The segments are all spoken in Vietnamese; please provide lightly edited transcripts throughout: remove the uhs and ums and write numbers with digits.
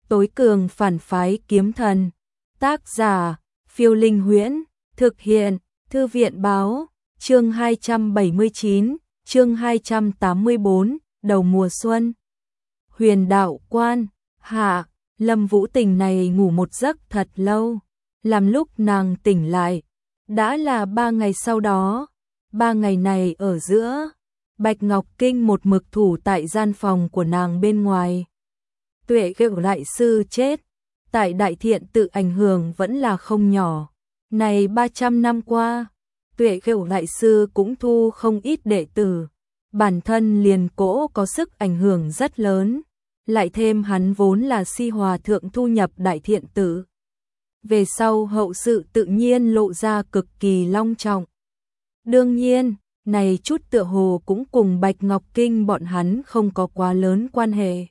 tối cường phản phái kiếm thần. Tác giả, Phiêu Linh Huyễn, thực hiện, Thư viện Báo, chương 279, chương 284, đầu mùa xuân. Huyền đạo quan, hạ, Lâm Vũ Tình này ngủ một giấc thật lâu, làm lúc nàng tỉnh lại, đã là 3 ngày sau đó. 3 ngày này ở giữa, Bạch Ngọc Kinh một mực thủ tại gian phòng của nàng bên ngoài. Tuệ Gệu đại sư chết, tại Đại Thiện tự ảnh hưởng vẫn là không nhỏ. Này 300 năm qua, Tuệ Gệu đại sư cũng thu không ít đệ tử, bản thân liền cỗ có sức ảnh hưởng rất lớn, lại thêm hắn vốn là Si Hòa thượng thu nhập Đại Thiện tự. Về sau hậu sự tự nhiên lộ ra cực kỳ long trọng. Đương nhiên, này chút tựa hồ cũng cùng Bạch Ngọc Kinh bọn hắn không có quá lớn quan hệ.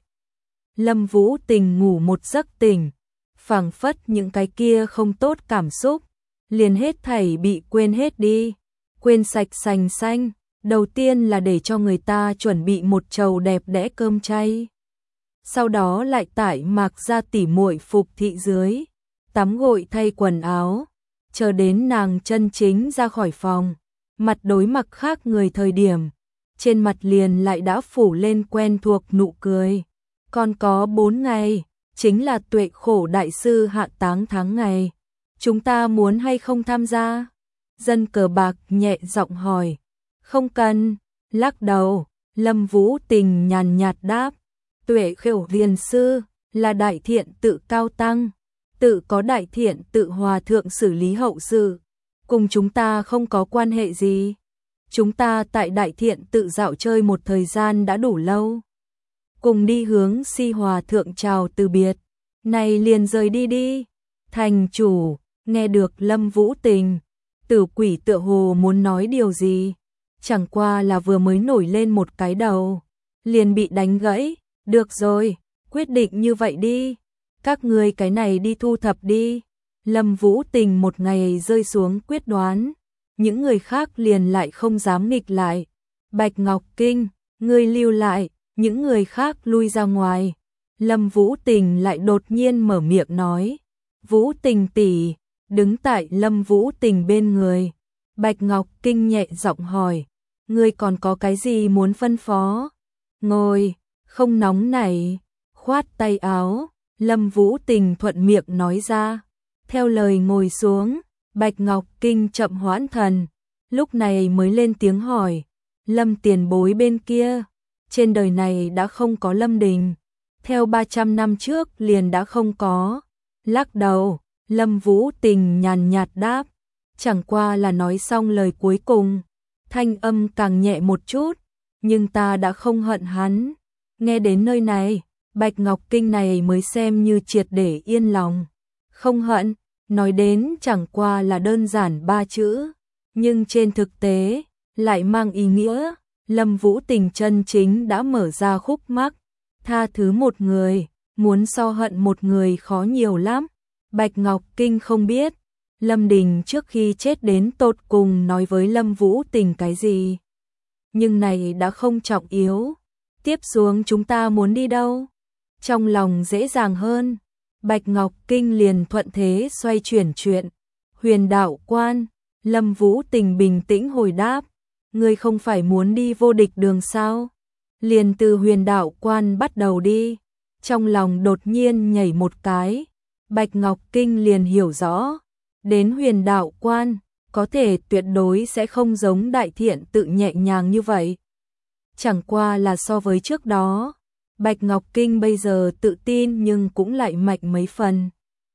Lâm Vũ Tình ngủ một giấc tỉnh, phảng phất những cái kia không tốt cảm xúc, liền hết thảy bị quên hết đi, quên sạch sành xanh. Đầu tiên là để cho người ta chuẩn bị một chầu đẹp đẽ cơm chay. Sau đó lại tải Mạc ra tỉ muội phục thị dưới, tắm gội thay quần áo, chờ đến nàng chân chính ra khỏi phòng, mặt đối mặt khác người thời điểm, trên mặt liền lại đã phủ lên quen thuộc nụ cười. Còn có 4 ngày, chính là Tuệ Khổ đại sư hạ táng tháng ngày. Chúng ta muốn hay không tham gia? Dân cờ bạc nhẹ giọng hỏi. Không cần, lắc đầu, Lâm Vũ Tình nhàn nhạt đáp. Tuệ Khổ Thiền sư là Đại Thiện tự cao tăng, tự có Đại Thiện tự hòa thượng xử lý hậu sự, cùng chúng ta không có quan hệ gì. Chúng ta tại Đại Thiện tự dạo chơi một thời gian đã đủ lâu, cùng đi hướng Si Hòa thượng chào từ biệt, này liền rời đi đi. Thành chủ, nghe được Lâm Vũ Tình, Tử Quỷ tựa hồ muốn nói điều gì, chẳng qua là vừa mới nổi lên một cái đầu, liền bị đánh gãy. Được rồi, quyết định như vậy đi, các ngươi cái này đi thu thập đi. Lâm Vũ Tình một ngày rơi xuống quyết đoán, những người khác liền lại không dám nghịch lại. Bạch Ngọc Kinh, ngươi lưu lại, những người khác lui ra ngoài. Lâm Vũ Tình lại đột nhiên mở miệng nói. Vũ Tình tỷ, đứng tại Lâm Vũ Tình bên người. Bạch Ngọc Kinh nhẹ giọng hỏi, ngươi còn có cái gì muốn phân phó? Ngồi, không nóng này, khoát tay áo, Lâm Vũ Tình thuận miệng nói ra. Theo lời ngồi xuống, Bạch Ngọc Kinh chậm hoãn thần, lúc này mới lên tiếng hỏi, Lâm tiền bối bên kia, trên đời này đã không có Lâm Đình, theo 300 năm trước liền đã không có. Lắc đầu, Lâm Vũ Tình nhàn nhạt đáp, chẳng qua là nói xong lời cuối cùng, thanh âm càng nhẹ một chút, nhưng ta đã không hận hắn. Nghe đến nơi này, Bạch Ngọc Kinh này mới xem như triệt để yên lòng. Không hận, nói đến chẳng qua là đơn giản 3 chữ, nhưng trên thực tế lại mang ý nghĩa Lâm Vũ Tình chân chính đã mở ra khúc mắc. Tha thứ một người, muốn so hận một người khó nhiều lắm. Bạch Ngọc Kinh không biết Lâm Đình trước khi chết đến tột cùng nói với Lâm Vũ Tình cái gì, nhưng này đã không trọng yếu. Tiếp xuống chúng ta muốn đi đâu? Trong lòng dễ dàng hơn, Bạch Ngọc Kinh liền thuận thế xoay chuyển chuyện. Huyền đạo quan, Lâm Vũ Tình bình tĩnh hồi đáp, ngươi không phải muốn đi vô địch đường sao? Liền từ huyền đạo quan bắt đầu đi. Trong lòng đột nhiên nhảy một cái, Bạch Ngọc Kinh liền hiểu rõ, đến huyền đạo quan, có thể tuyệt đối sẽ không giống Đại Thiện tự nhẹ nhàng như vậy. Chẳng qua là so với trước đó, Bạch Ngọc Kinh bây giờ tự tin nhưng cũng lại mạnh mấy phần.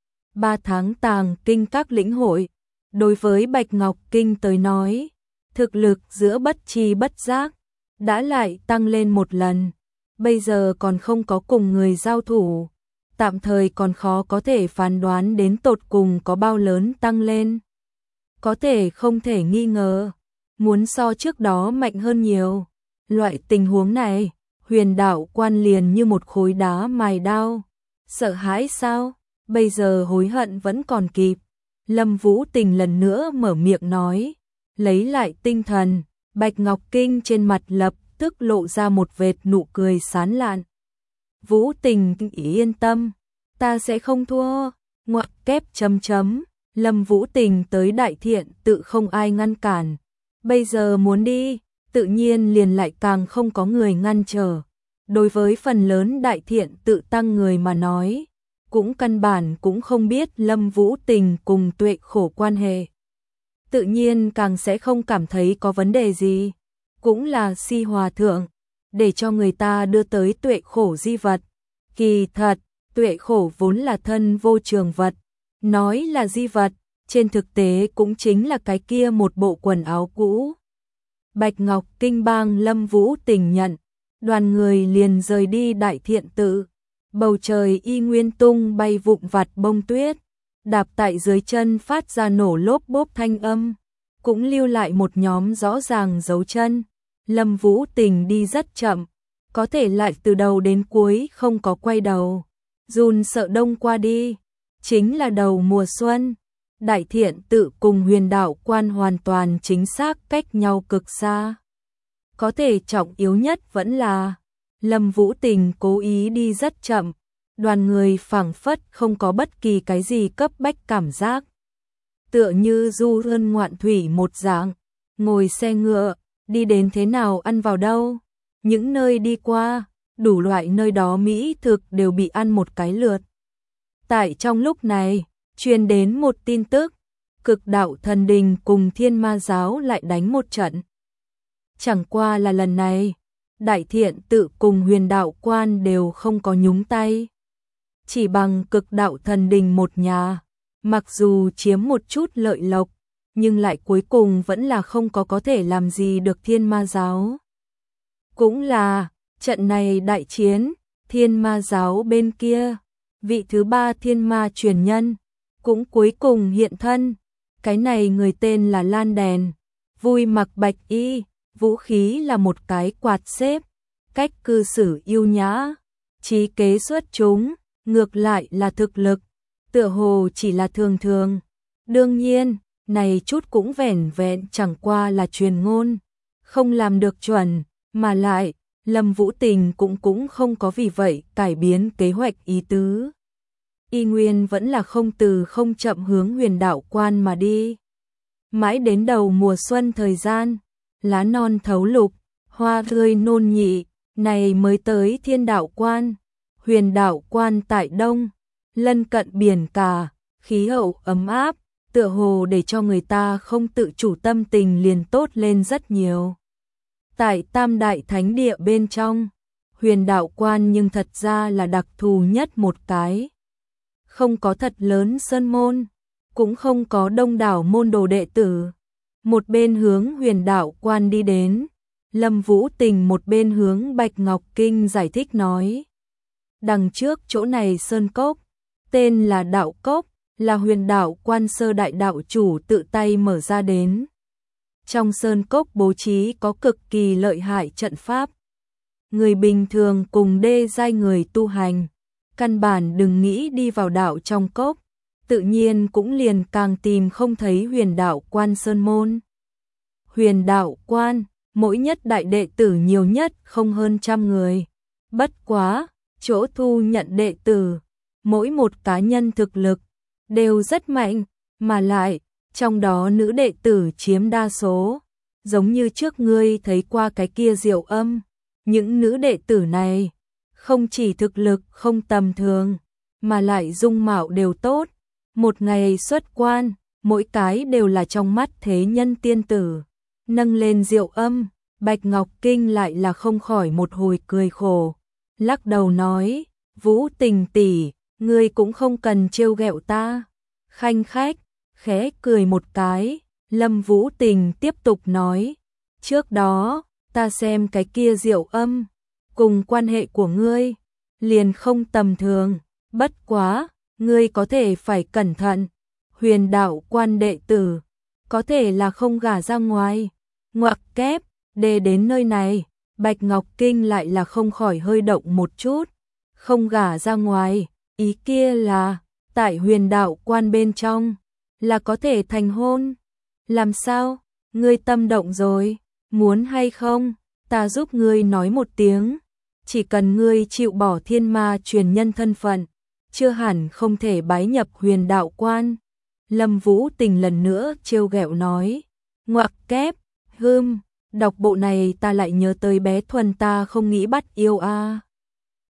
3 tháng tàng kinh các lĩnh hội, đối với Bạch Ngọc Kinh tới nói, thực lực giữa bất tri bất giác đã lại tăng lên một lần. Bây giờ còn không có cùng người giao thủ, tạm thời còn khó có thể phán đoán đến tột cùng có bao lớn tăng lên. Có thể không thể nghi ngờ, muốn so trước đó mạnh hơn nhiều. Loại tình huống này, huyền đạo quan liền như một khối đá mài đao. Sợ hãi sao? Bây giờ hối hận vẫn còn kịp. Lâm Vũ Tình lần nữa mở miệng nói, lấy lại tinh thần. Bạch Ngọc Kinh trên mặt lập tức lộ ra một vệt nụ cười sán lạn. Vũ Tình yên tâm, ta sẽ không thua. Ngoặc kép chấm chấm, Lâm Vũ Tình tới Đại Thiện Tự không ai ngăn cản. Bây giờ muốn đi, tự nhiên liền lại càng không có người ngăn trở. Đối với phần lớn Đại Thiện Tự tăng người mà nói, cũng căn bản cũng không biết Lâm Vũ Tình cùng Tuệ Khổ quan hệ. Tự nhiên càng sẽ không cảm thấy có vấn đề gì. Cũng là Si Hòa Thượng, để cho người ta đưa tới Tuệ Khổ di vật. Kỳ thật, Tuệ Khổ vốn là thân vô trường vật. Nói là di vật, trên thực tế cũng chính là cái kia một bộ quần áo cũ. Bạch Ngọc Kinh bang Lâm Vũ Tình nhận, đoàn người liền rời đi Đại Thiện Tự. Bầu trời y nguyên tung bay vụn vặt bông tuyết, đạp tại dưới chân phát ra nổ lốp bốp thanh âm, cũng lưu lại một nhóm rõ ràng dấu chân. Lâm Vũ Tình đi rất chậm, có thể lại từ đầu đến cuối không có quay đầu. Dùn sợ đông qua đi, chính là đầu mùa xuân. Đại Thiện Tự cùng Huyền Đạo Quan hoàn toàn chính xác cách nhau cực xa. Có thể trọng yếu nhất vẫn là Lâm Vũ Tình cố ý đi rất chậm, đoàn người phảng phất không có bất kỳ cái gì cấp bách cảm giác. Tựa như du hân ngoạn thủy một dạng, ngồi xe ngựa, đi đến thế nào ăn vào đâu. Những nơi đi qua, đủ loại nơi đó mỹ thực đều bị ăn một cái lượt. Tại trong lúc này, truyền đến một tin tức, Cực Đạo Thần Đình cùng Thiên Ma Giáo lại đánh một trận. Chẳng qua là lần này, Đại Thiện Tự cùng Huyền Đạo Quan đều không có nhúng tay. Chỉ bằng Cực Đạo Thần Đình một nhà, mặc dù chiếm một chút lợi lộc, nhưng lại cuối cùng vẫn là không có thể làm gì được Thiên Ma Giáo. Cũng là, trận này đại chiến, Thiên Ma Giáo bên kia, vị thứ ba Thiên Ma truyền nhân, cũng cuối cùng hiện thân. Cái này người tên là Lan Đèn, vui mặc bạch y, vũ khí là một cái quạt xếp, cách cư xử yêu nhã, trí kế xuất chúng, ngược lại là thực lực, tựa hồ chỉ là thường thường. Đương nhiên, này chút cũng vẻn vẹn chẳng qua là truyền ngôn, không làm được chuẩn, mà lại, Lâm Vũ Tình cũng không có vì vậy cải biến kế hoạch ý tứ. Y nguyên vẫn là không từ không chậm hướng Huyền Đạo Quan mà đi. Mãi đến đầu mùa xuân thời gian, lá non thấu lục, hoa tươi nôn nhị, này mới tới Thiên Đạo Quan. Huyền Đạo Quan tại đông, lân cận biển cả, khí hậu ấm áp, tựa hồ để cho người ta không tự chủ tâm tình liền tốt lên rất nhiều. Tại Tam Đại Thánh Địa bên trong, Huyền Đạo Quan nhưng thật ra là đặc thù nhất một cái. Không có thật lớn sơn môn, cũng không có đông đảo môn đồ đệ tử. Một bên hướng Huyền Đạo Quan đi đến, Lâm Vũ Tình một bên hướng Bạch Ngọc Kinh giải thích nói. Đằng trước chỗ này sơn cốc, tên là Đạo Cốc, là Huyền Đạo Quan sơ đại đạo chủ tự tay mở ra đến. Trong sơn cốc bố trí có cực kỳ lợi hại trận pháp. Người bình thường cùng đê giai người tu hành, căn bản đừng nghĩ đi vào đạo trong cốc, tự nhiên cũng liền càng tìm không thấy Huyền Đạo Quan sơn môn. Huyền Đạo Quan, mỗi nhất đại đệ tử nhiều nhất không hơn 100 người. Bất quá, chỗ thu nhận đệ tử, mỗi một cá nhân thực lực đều rất mạnh, mà lại, trong đó nữ đệ tử chiếm đa số. Giống như trước ngươi thấy qua cái kia Diệu Âm, những nữ đệ tử này không chỉ thực lực không tầm thường, mà lại dung mạo đều tốt. Một ngày xuất quan, mỗi cái đều là trong mắt thế nhân tiên tử. Nâng lên Diệu Âm, Bạch Ngọc Kinh lại là không khỏi một hồi cười khổ. Lắc đầu nói, Vũ Tình tỷ, ngươi cũng không cần trêu ghẹo ta. Khanh khách, khẽ cười một cái, Lâm Vũ Tình tiếp tục nói, trước đó, ta xem cái kia Diệu Âm, cùng quan hệ của ngươi, liền không tầm thường, bất quá, ngươi có thể phải cẩn thận, Huyền Đạo Quan đệ tử, có thể là không gả ra ngoài. Ngoặc kép, để đến nơi này, Bạch Ngọc Kinh lại là không khỏi hơi động một chút, không gả ra ngoài, ý kia là, tại Huyền Đạo Quan bên trong, là có thể thành hôn. Làm sao, ngươi tâm động rồi, muốn hay không, ta giúp ngươi nói một tiếng, chỉ cần ngươi chịu bỏ thiên ma truyền nhân thân phận, chưa hẳn không thể bái nhập Huyền Đạo Quan. Lâm Vũ Tình lần nữa trêu ghẹo nói, ngoặc kép, đọc bộ này ta lại nhớ tới bé Thuần ta không nghĩ bắt yêu a.